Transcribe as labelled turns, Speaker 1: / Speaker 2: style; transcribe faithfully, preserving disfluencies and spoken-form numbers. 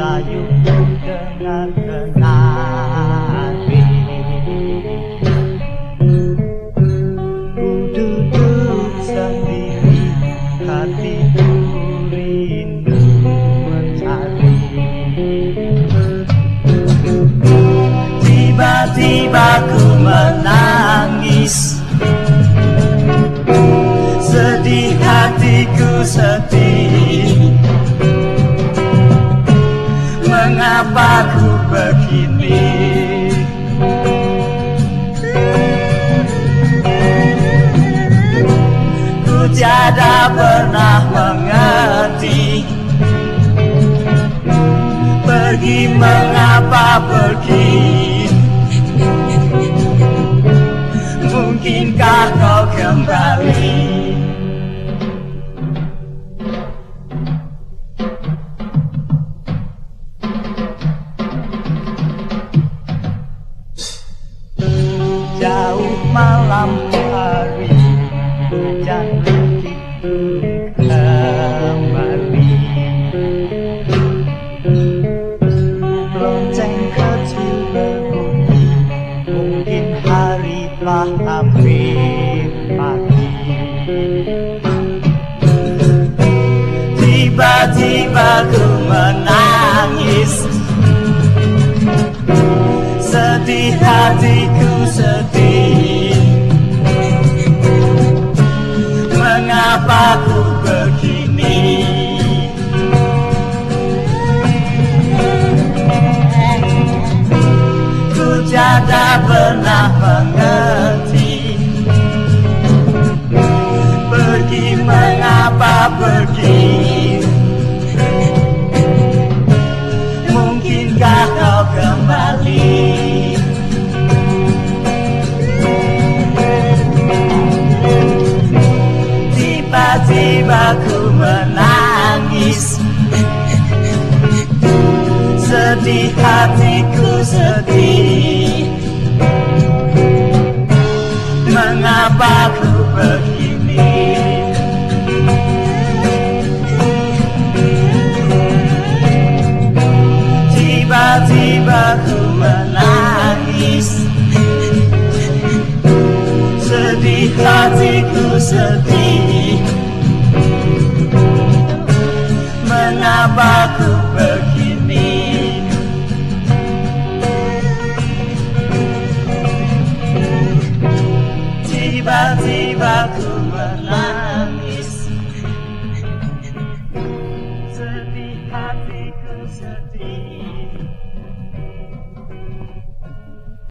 Speaker 1: sayup dengan kenari. Ku duduk sendiri, hatiku rindu mencari. Tiba-tiba ku menangis, sedih hatiku sedih. Mengapa ku begini? Ku tiada pernah mengerti, pergi mengapa pergi? Mungkinkah kau kembali? Jauh malam hari, hujan begitu kembali. Lonceng kecil berbunyi, mungkin hari telah hampir pagi. Tiba-tiba ku menangis, sedih hatiku sedih. Mengapa ku begini? Ku tiada pernah mengerti, pergi mengapa pergi? Mungkinkah kau kembali? Tiba-tiba ku menangis, sedih hatiku sedih. Mengapa ku begini? Tiba-tiba ku menangis, sedih hatiku sedih. Mengapa ku begini? Tiba-tiba ku menangis, sedih hatiku sedih.